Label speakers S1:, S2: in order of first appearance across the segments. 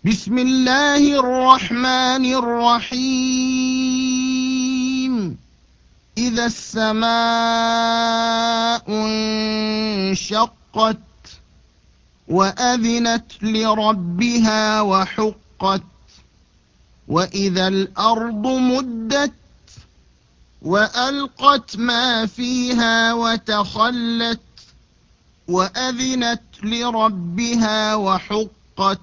S1: بسم الله الرحمن الرحيم. إذا السماء انشقت وأذنت لربها وحقت وإذا الأرض مدت وألقت ما فيها وتخلت وأذنت لربها وحقت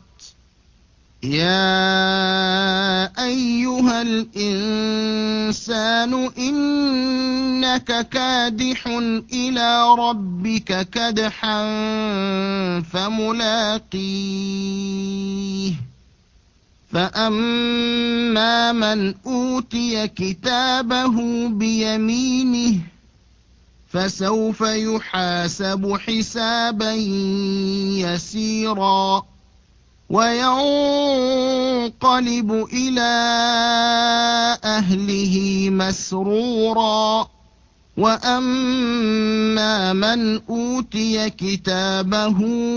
S1: يا أيها الإنسان إنك كادح إلى ربك كدحا فملاقيه فأما من أوتي كتابه بيمينه فسوف يحاسب حسابا يسيرا وينقلب إلى أهله مسرورا وأما من أوتي كتابه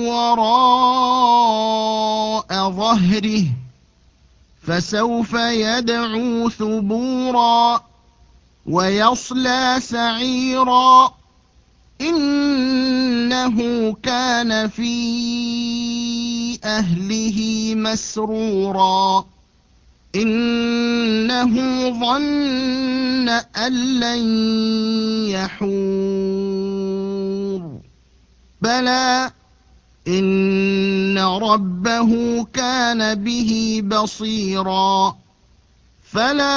S1: وراء ظهره فسوف يدعو ثبورا ويصلى سعيرا إنه كان في أهله مسرورا إنه ظن أن لن يحور بلى إن ربه كان به بصيرا فلا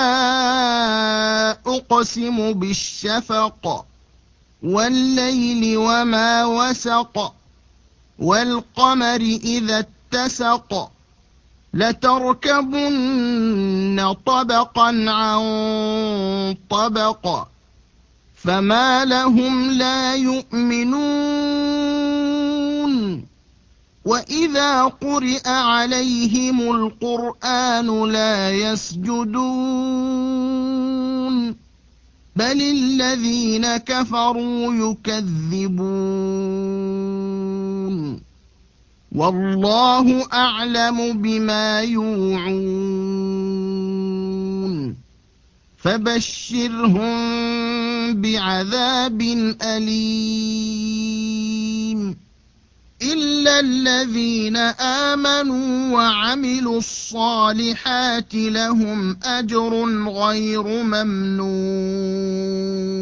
S1: أقسم بالشفق والليل وما وسق والقمر إذا اتسق لتركبن طبقا عن طبق فما لهم لا يؤمنون وإذا قرئ عليهم القرآن لا يسجدون بل الذين كفروا يكذبون والله أعلم بما يوعون فبشرهم بعذاب أليم إلا الذين آمنوا وعملوا الصالحات لهم أجر غير ممنون